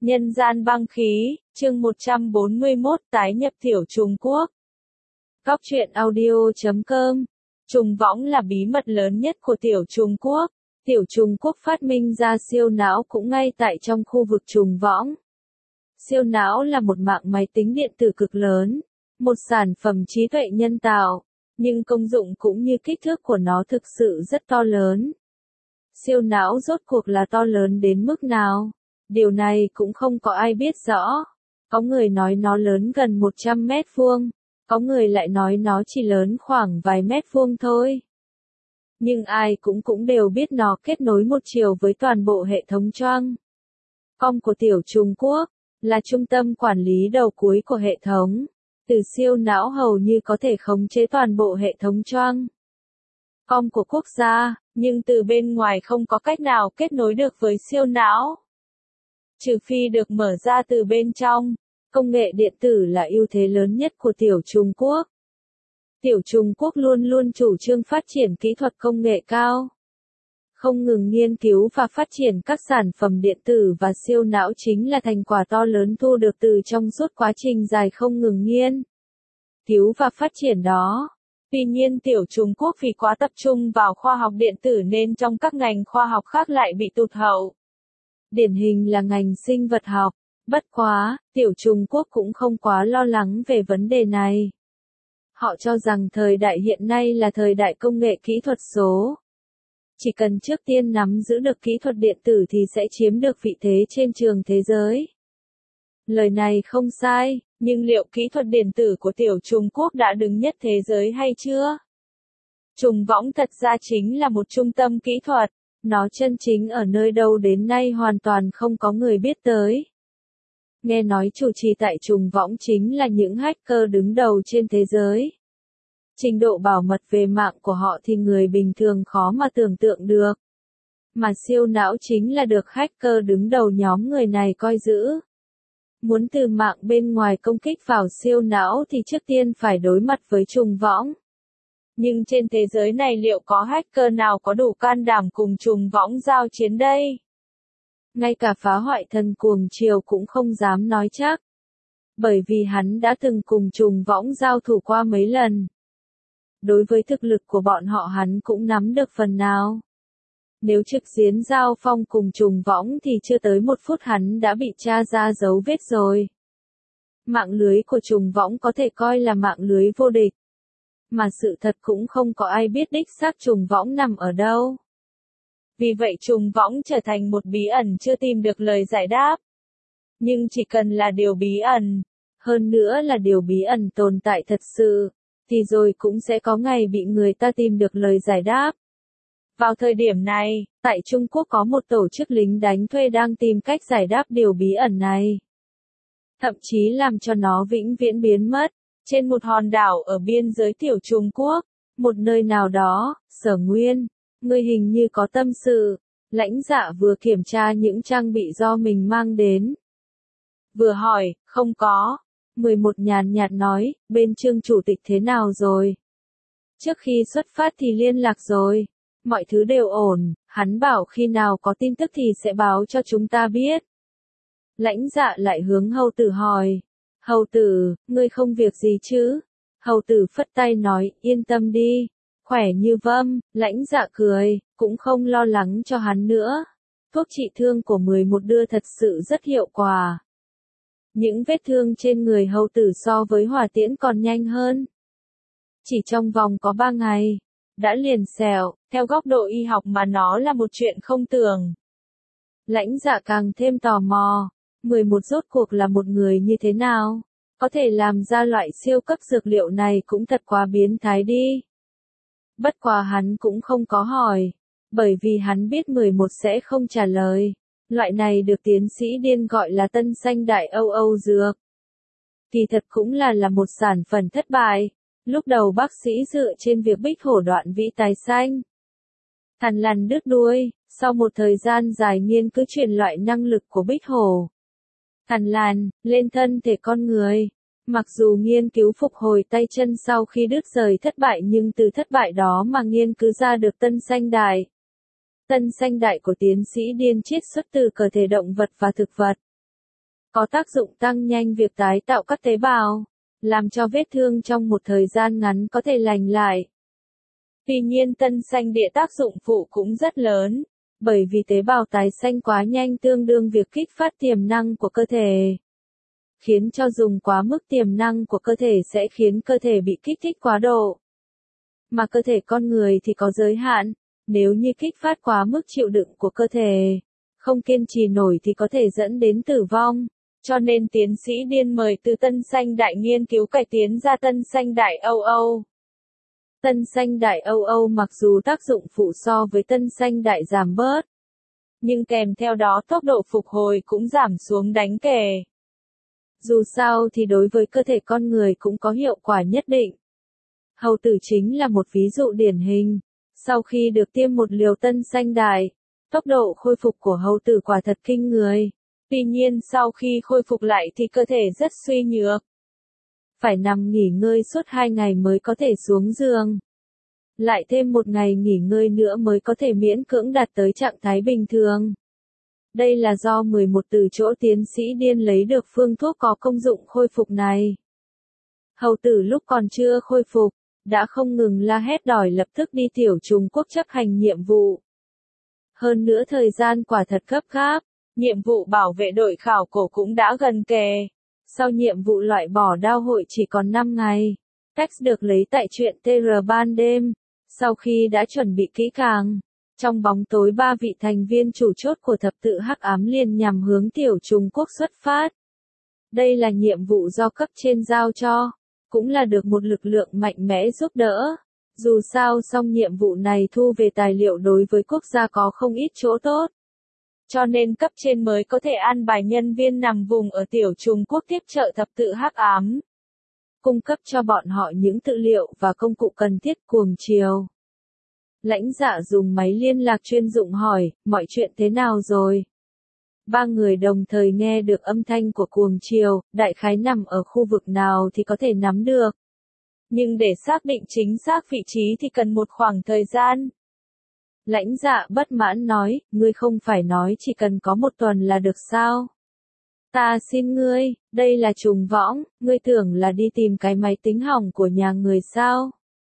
Nhân gian băng khí, chương 141 tái nhập tiểu Trung Quốc. Góc truyện audio.com. Trùng võng là bí mật lớn nhất của tiểu Trung Quốc. Tiểu Trung Quốc phát minh ra siêu não cũng ngay tại trong khu vực trùng võng. Siêu não là một mạng máy tính điện tử cực lớn, một sản phẩm trí tuệ nhân tạo, nhưng công dụng cũng như kích thước của nó thực sự rất to lớn. Siêu não rốt cuộc là to lớn đến mức nào? Điều này cũng không có ai biết rõ. Có người nói nó lớn gần 100 mét vuông, có người lại nói nó chỉ lớn khoảng vài mét vuông thôi. Nhưng ai cũng đều biết nó kết nối một chiều với toàn bộ hệ thống choang com của tiểu Trung Quốc, là trung tâm quản lý đầu cuối của hệ thống. Từ siêu não hầu như có thể khống chế toàn bộ hệ thống choang com của quốc gia, nhưng từ bên ngoài không có cách nào kết nối được với siêu não. Trừ phi được mở ra từ bên trong, công nghệ điện tử là ưu thế lớn nhất của tiểu Trung Quốc. Tiểu Trung Quốc luôn luôn chủ trương phát triển kỹ thuật công nghệ cao, không ngừng nghiên cứu và phát triển các sản phẩm điện tử và siêu não chính là thành quả to lớn thu được từ trong suốt quá trình dài không ngừng nghiên cứu và phát triển đó. Tuy nhiên tiểu Trung Quốc vì quá tập trung vào khoa học điện tử nên trong các ngành khoa học khác lại bị tụt hậu. Điển hình là ngành sinh vật học. Bất quá, tiểu Trung Quốc cũng không quá lo lắng về vấn đề này. Họ cho rằng thời đại hiện nay là thời đại công nghệ kỹ thuật số. Chỉ cần trước tiên nắm giữ được kỹ thuật điện tử thì sẽ chiếm được vị thế trên trường thế giới. Lời này không sai, nhưng liệu kỹ thuật điện tử của tiểu Trung Quốc đã đứng nhất thế giới hay chưa? Trùng võng thật ra chính là một trung tâm kỹ thuật. Nó chân chính ở nơi đâu đến nay hoàn toàn không có người biết tới. Nghe nói chủ trì tại trùng võng chính là những hacker đứng đầu trên thế giới. Trình độ bảo mật về mạng của họ thì người bình thường khó mà tưởng tượng được. Mà siêu não chính là được hacker đứng đầu nhóm người này coi giữ. Muốn từ mạng bên ngoài công kích vào siêu não thì trước tiên phải đối mặt với trùng võng. Nhưng trên thế giới này liệu có hacker nào có đủ can đảm cùng trùng võng giao chiến đây? Ngay cả phá hoại thần cuồng triều cũng không dám nói chắc. Bởi vì hắn đã từng cùng trùng võng giao thủ qua mấy lần. Đối với thực lực của bọn họ hắn cũng nắm được phần nào. Nếu trực chiến giao phong cùng trùng võng thì chưa tới 1 phút hắn đã bị tra ra dấu vết rồi. Mạng lưới của trùng võng có thể coi là mạng lưới vô địch. Mà sự thật cũng không có ai biết đích xác trùng võng nằm ở đâu. Vì vậy trùng võng trở thành một bí ẩn chưa tìm được lời giải đáp. Nhưng chỉ cần là điều bí ẩn, hơn nữa là điều bí ẩn tồn tại thật sự, thì rồi cũng sẽ có ngày bị người ta tìm được lời giải đáp. Vào thời điểm này, tại Trung Quốc có một tổ chức lính đánh thuê đang tìm cách giải đáp điều bí ẩn này. Thậm chí làm cho nó vĩnh viễn biến mất. Trên một hòn đảo ở biên giới tiểu Trung Quốc, một nơi nào đó, Sở Nguyên, người hình như có tâm sự. Lãnh Dạ vừa kiểm tra những trang bị do mình mang đến. Vừa hỏi, không có. 11 nhàn nhạt nói, bên Trương chủ tịch thế nào rồi? Trước khi xuất phát thì liên lạc rồi. Mọi thứ đều ổn, hắn bảo khi nào có tin tức thì sẽ báo cho chúng ta biết. Lãnh Dạ lại hướng Hầu Tử hỏi. Hầu Tử, ngươi không việc gì chứ? Hầu Tử phất tay nói, yên tâm đi. Khỏe như vâm, Lãnh Dạ cười, cũng không lo lắng cho hắn nữa. Thuốc trị thương của 11 đưa thật sự rất hiệu quả. Những vết thương trên người Hầu Tử so với hỏa tiễn còn nhanh hơn. Chỉ trong vòng có 3 ngày, đã liền sẹo, theo góc độ y học mà nó là một chuyện không tưởng. Lãnh Dạ càng thêm tò mò. 11 rốt cuộc là một người như thế nào? Có thể làm ra loại siêu cấp dược liệu này cũng thật quá biến thái đi. Bất quá hắn cũng không có hỏi. Bởi vì hắn biết 11 sẽ không trả lời. Loại này được tiến sĩ điên gọi là tân xanh đại Âu dược. Kỳ thật cũng là một sản phẩm thất bại. Lúc đầu bác sĩ dựa trên việc bích hổ đoạn vĩ tài xanh. Thằn lằn đứt đuôi, sau một thời gian dài nghiên cứu truyền loại năng lực của bích hổ. Thằn lằn, lên thân thể con người. Mặc dù nghiên cứu phục hồi tay chân sau khi đứt rời thất bại nhưng từ thất bại đó mà nghiên cứu ra được tân xanh đại. Tân xanh đại của tiến sĩ điên chiết xuất từ cơ thể động vật và thực vật. có tác dụng tăng nhanh việc tái tạo các tế bào, làm cho vết thương trong một thời gian ngắn có thể lành lại. Tuy nhiên tân xanh địa tác dụng phụ cũng rất lớn, bởi vì tế bào tái xanh quá nhanh tương đương việc kích phát tiềm năng của cơ thể. Khiến cho dùng quá mức tiềm năng của cơ thể sẽ khiến cơ thể bị kích thích quá độ. Mà cơ thể con người thì có giới hạn, nếu như kích phát quá mức chịu đựng của cơ thể, không kiên trì nổi thì có thể dẫn đến tử vong. Cho nên tiến sĩ Điên mời từ tân xanh đại nghiên cứu cải tiến ra tân xanh đại Âu Âu. Tân xanh đại Âu Âu mặc dù tác dụng phụ so với tân xanh đại giảm bớt, nhưng kèm theo đó tốc độ phục hồi cũng giảm xuống đáng kể. Dù sao thì đối với cơ thể con người cũng có hiệu quả nhất định. Hầu tử chính là một ví dụ điển hình. Sau khi được tiêm một liều tân xanh đại, tốc độ khôi phục của hầu tử quả thật kinh người. Tuy nhiên sau khi khôi phục lại thì cơ thể rất suy nhược. Phải nằm nghỉ ngơi suốt 2 ngày mới có thể xuống giường. Lại thêm 1 ngày nghỉ ngơi nữa mới có thể miễn cưỡng đạt tới trạng thái bình thường. Đây là do 11 từ chỗ tiến sĩ Điên lấy được phương thuốc có công dụng khôi phục này. Hầu tử lúc còn chưa khôi phục, đã không ngừng la hét đòi lập tức đi tiểu Trung Quốc chấp hành nhiệm vụ. Hơn nữa thời gian quả thật gấp gáp, nhiệm vụ bảo vệ đội khảo cổ cũng đã gần kề. Sau nhiệm vụ loại bỏ đao hội chỉ còn 5 ngày. Text được lấy tại truyện TR ban đêm. Sau khi đã chuẩn bị kỹ càng, trong bóng tối 3 vị thành viên chủ chốt của thập tự hắc ám liền nhằm hướng tiểu Trung Quốc xuất phát. Đây là nhiệm vụ do cấp trên giao cho, cũng là được một lực lượng mạnh mẽ giúp đỡ. Dù sao xong nhiệm vụ này thu về tài liệu đối với quốc gia có không ít chỗ tốt. Cho nên cấp trên mới có thể an bài nhân viên nằm vùng ở tiểu Trung Quốc tiếp trợ thập tự hắc ám. Cung cấp cho bọn họ những tư liệu và công cụ cần thiết cuồng chiều. Lãnh Dạ dùng máy liên lạc chuyên dụng hỏi, mọi chuyện thế nào rồi? 3 người đồng thời nghe được âm thanh của cuồng chiều, đại khái nằm ở khu vực nào thì có thể nắm được. Nhưng để xác định chính xác vị trí thì cần một khoảng thời gian. Lãnh Dạ bất mãn nói, ngươi không phải nói chỉ cần có 1 tuần là được sao? Ta xin ngươi, đây là trùng võng, ngươi tưởng là đi tìm cái máy tính hỏng của nhà người sao?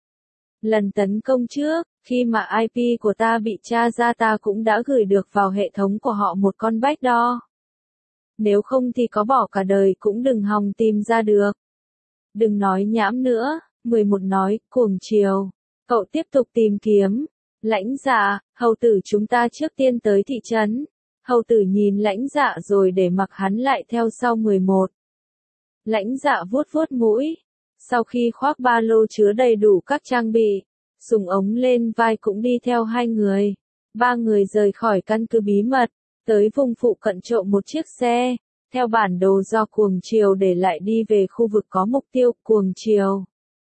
Lần tấn công trước, khi mà IP của ta bị tra ra ta cũng đã gửi được vào hệ thống của họ một con backdoor. Nếu không thì có bỏ cả đời cũng đừng hòng tìm ra được. Đừng nói nhảm nữa, 11 nói, cuồng chiều. Cậu tiếp tục tìm kiếm. Lãnh Dạ, hầu tử chúng ta trước tiên tới thị trấn. Hầu tử nhìn Lãnh Dạ rồi để mặc hắn lại theo sau 11. Lãnh Dạ vuốt vuốt mũi. Sau khi khoác ba lô chứa đầy đủ các trang bị, súng ống lên vai cũng đi theo 2 người. 3 người rời khỏi căn cứ bí mật, tới vùng phụ cận trộm một chiếc xe, theo bản đồ do cuồng chiều để lại đi về khu vực có mục tiêu cuồng chiều.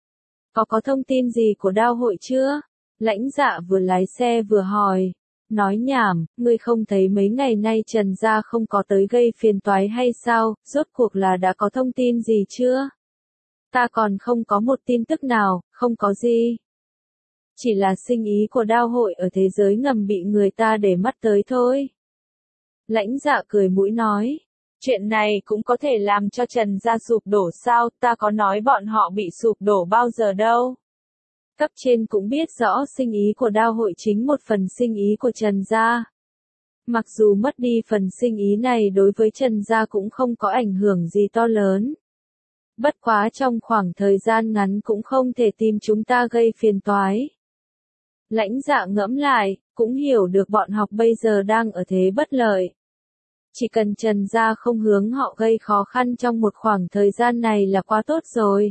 Có thông tin gì của đao hội chưa? Lãnh Dạ vừa lái xe vừa hỏi. Nói nhảm, ngươi không thấy mấy ngày nay Trần gia không có tới gây phiền toái hay sao, rốt cuộc là đã có thông tin gì chưa? Ta còn không có một tin tức nào, không có gì. Chỉ là sinh ý của đao hội ở thế giới ngầm bị người ta để mắt tới thôi. Lãnh Dạ cười mũi nói, chuyện này cũng có thể làm cho Trần gia sụp đổ sao, ta có nói bọn họ bị sụp đổ bao giờ đâu. Cấp trên cũng biết rõ sinh ý của đao hội chính một phần sinh ý của Trần gia. Mặc dù mất đi phần sinh ý này đối với Trần gia cũng không có ảnh hưởng gì to lớn. Bất quá trong khoảng thời gian ngắn cũng không thể tìm chúng ta gây phiền toái. Lãnh Dạ ngẫm lại, cũng hiểu được bọn học bây giờ đang ở thế bất lợi. Chỉ cần Trần gia không hướng họ gây khó khăn trong một khoảng thời gian này là quá tốt rồi.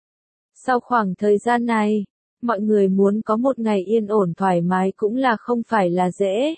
Sau khoảng thời gian này, mọi người muốn có một ngày yên ổn thoải mái cũng là không phải là dễ.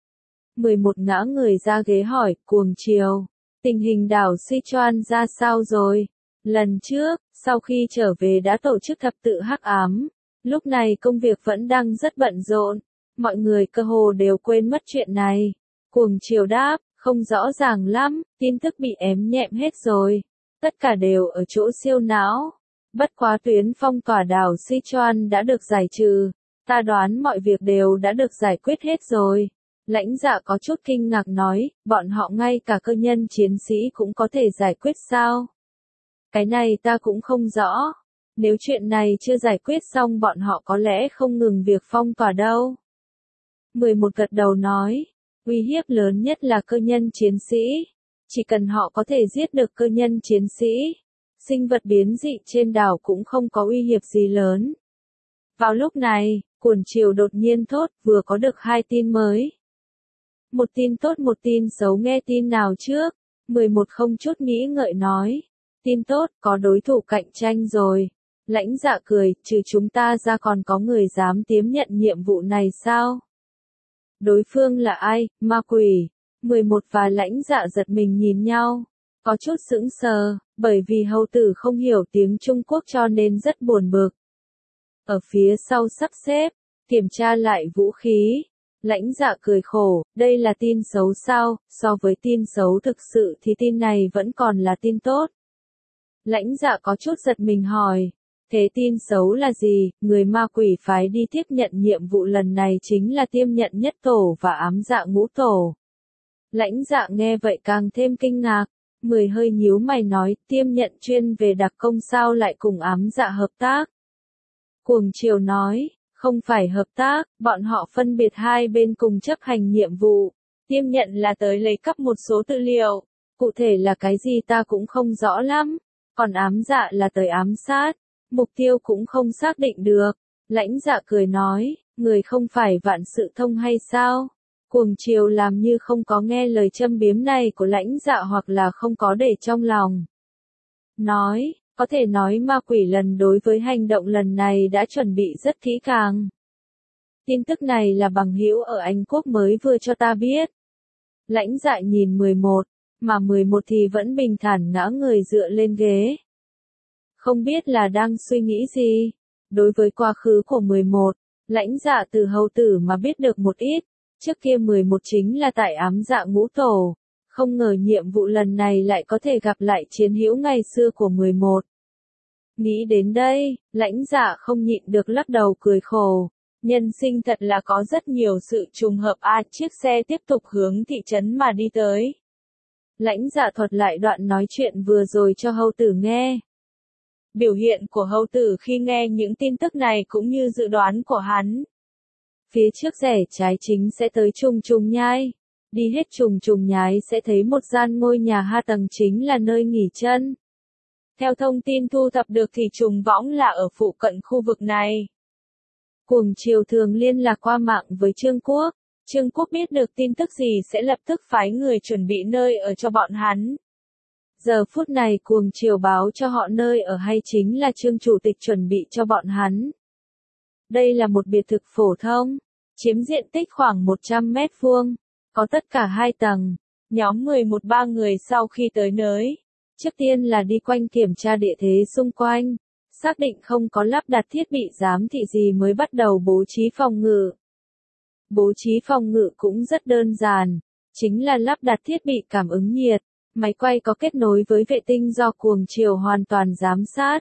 11 ngã người ra ghế hỏi, cuồng chiều, tình hình đảo Sichuan ra sao rồi? Lần trước, sau khi trở về đã tổ chức thập tự hắc ám, lúc này công việc vẫn đang rất bận rộn, mọi người cơ hồ đều quên mất chuyện này. Cuồng chiều đáp, không rõ ràng lắm, tin tức bị ém nhẹm hết rồi, tất cả đều ở chỗ siêu não. Bất quá tuyến phong tỏa đảo Sichuan đã được giải trừ, ta đoán mọi việc đều đã được giải quyết hết rồi. Lãnh Dạ có chút kinh ngạc nói, bọn họ ngay cả cơ nhân chiến sĩ cũng có thể giải quyết sao? Cái này ta cũng không rõ. Nếu chuyện này chưa giải quyết xong bọn họ có lẽ không ngừng việc phong tỏa đâu. 11 gật đầu nói, uy hiếp lớn nhất là cơ nhân chiến sĩ. Chỉ cần họ có thể giết được cơ nhân chiến sĩ, sinh vật biến dị trên đảo cũng không có uy hiếp gì lớn. Vào lúc này, Cuồng Triều đột nhiên thốt, vừa có được 2 tin mới. Một tin tốt một tin xấu, nghe tin nào trước? 11 không chút nghĩ ngợi nói. Tin tốt, có đối thủ cạnh tranh rồi. Lãnh Dạ cười, trừ chúng ta ra còn có người dám tiếp nhận nhiệm vụ này sao? Đối phương là ai? Ma quỷ. 11 và Lãnh Dạ giật mình nhìn nhau. Có chút sững sờ, bởi vì hầu tử không hiểu tiếng Trung Quốc cho nên rất buồn bực. Ở phía sau sắp xếp, kiểm tra lại vũ khí. Lãnh Dạ cười khổ, đây là tin xấu sao? So với tin xấu thực sự thì tin này vẫn còn là tin tốt. Lãnh Dạ có chút giật mình hỏi, thế tin xấu là gì? Người ma quỷ phái đi tiếp nhận nhiệm vụ lần này chính là Tiêm Nhận Nhất Tổ và Ám Dạ Ngũ Tổ. Lãnh Dạ nghe vậy càng thêm kinh ngạc, 10 hơi nhíu mày nói, Tiêm Nhận chuyên về đặc công sao lại cùng Ám Dạ hợp tác? Cuồng Triều nói, không phải hợp tác, bọn họ phân biệt hai bên cùng chấp hành nhiệm vụ. Tiêm Nhận là tới lấy cắp một số tư liệu, cụ thể là cái gì ta cũng không rõ lắm, còn Ám Dạ là tới ám sát, mục tiêu cũng không xác định được. Lãnh Dạ cười nói, người không phải vạn sự thông hay sao? Cuồng Triều làm như không có nghe lời châm biếm này của Lãnh Dạ hoặc là không có để trong lòng. Nói, có thể nói ma quỷ lần đối với hành động lần này đã chuẩn bị rất kỹ càng. Tin tức này là bằng hữu ở Anh Quốc mới vừa cho ta biết. Lãnh Dạ nhìn 11, mà 11 thì vẫn bình thản ngã người dựa lên ghế. Không biết là đang suy nghĩ gì. Đối với quá khứ của 11, Lãnh Dạ từ hầu tử mà biết được một ít. Trước kia 11 chính là tại Ám Dạ Ngũ Tổ. Không ngờ nhiệm vụ lần này lại có thể gặp lại chiến hữu ngày xưa của 11. Nghĩ đến đây, Lãnh Dạ không nhịn được lắc đầu cười khổ. Nhân sinh thật là có rất nhiều sự trùng hợp chiếc xe tiếp tục hướng thị trấn mà đi tới. Lãnh Dạ thuật lại đoạn nói chuyện vừa rồi cho hầu tử nghe. Biểu hiện của hầu tử khi nghe những tin tức này cũng như dự đoán của hắn. Phía trước rẽ trái chính sẽ tới Trùng Trùng Nhai. Đi hết Trùng Trùng Nhai sẽ thấy một gian ngôi nhà 2 tầng chính là nơi nghỉ chân. Theo thông tin thu thập được thì Trùng Võng là ở phụ cận khu vực này. Cuồng Triều thường liên lạc qua mạng với Trương Quốc. Trương Quốc biết được tin tức gì sẽ lập tức phái người chuẩn bị nơi ở cho bọn hắn. Giờ phút này Cuồng Triều báo cho họ nơi ở hay chính là Trương Chủ tịch chuẩn bị cho bọn hắn. Đây là một biệt thự phổ thông, chiếm diện tích khoảng 100 mét vuông, có tất cả 2 tầng. Nhóm 11 người sau khi tới nơi, trước tiên là đi quanh kiểm tra địa thế xung quanh, xác định không có lắp đặt thiết bị giám thị gì mới bắt đầu bố trí phòng ngự. Bố trí phòng ngự cũng rất đơn giản, chính là lắp đặt thiết bị cảm ứng nhiệt, máy quay có kết nối với vệ tinh do Cuồng Triều hoàn toàn giám sát.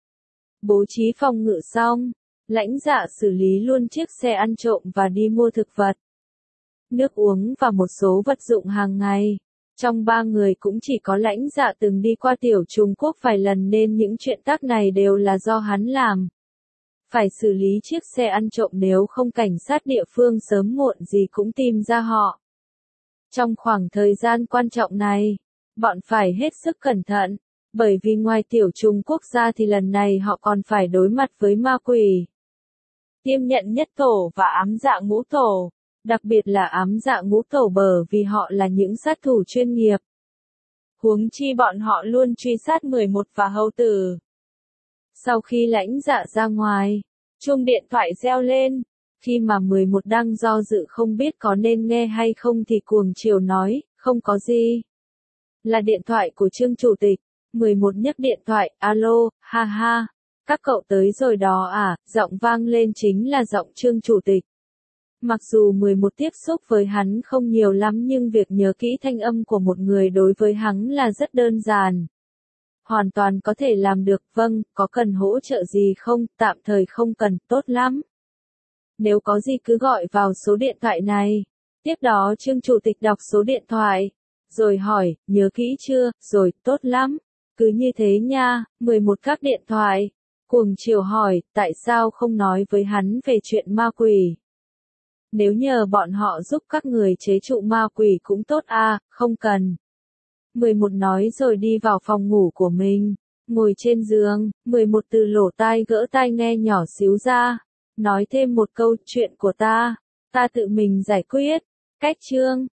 Bố trí phòng ngự xong, Lãnh Dạ xử lý luôn chiếc xe ăn trộm và đi mua thực vật, nước uống và một số vật dụng hàng ngày. Trong 3 người cũng chỉ có Lãnh Dạ từng đi qua Tiểu Trung Quốc vài lần nên những chuyện tác này đều là do hắn làm. Phải xử lý chiếc xe ăn trộm nếu không cảnh sát địa phương sớm muộn gì cũng tìm ra họ. Trong khoảng thời gian quan trọng này, bọn phải hết sức cẩn thận, bởi vì ngoài Tiểu Trung Quốc ra thì lần này họ còn phải đối mặt với ma quỷ. Tiêm Nhận Nhất Tổ và Ám Dạ Ngũ Tổ, đặc biệt là Ám Dạ Ngũ Tổ bởi vì họ là những sát thủ chuyên nghiệp. Huống chi bọn họ luôn truy sát 11 và hầu tử. Sau khi Lãnh Dạ ra ngoài, chuông điện thoại reo lên. Khi mà 11 đang do dự không biết có nên nghe hay không thì Cuồng Triều nói, không có gì. Là điện thoại của Trương Chủ tịch. 11 nhấc điện thoại, alo, ha ha. Các cậu tới rồi đó à, giọng vang lên chính là giọng Trương Chủ tịch. Mặc dù 11 tiếp xúc với hắn không nhiều lắm nhưng việc nhớ kỹ thanh âm của một người đối với hắn là rất đơn giản. Hoàn toàn có thể làm được, vâng, có cần hỗ trợ gì không, tạm thời không cần, tốt lắm. Nếu có gì cứ gọi vào số điện thoại này. Tiếp đó Trương Chủ tịch đọc số điện thoại, rồi hỏi, nhớ kỹ chưa, rồi, tốt lắm. Cứ như thế nha, 11 các điện thoại. Cuồng Chiều hỏi, tại sao không nói với hắn về chuyện ma quỷ? Nếu nhờ bọn họ giúp các người chế trụ ma quỷ cũng tốt à, không cần. 11 nói rồi đi vào phòng ngủ của mình. Ngồi trên giường, 11 từ lỗ tai gỡ tai nghe nhỏ xíu ra. Nói thêm một câu, chuyện của ta tự mình giải quyết. Cách chương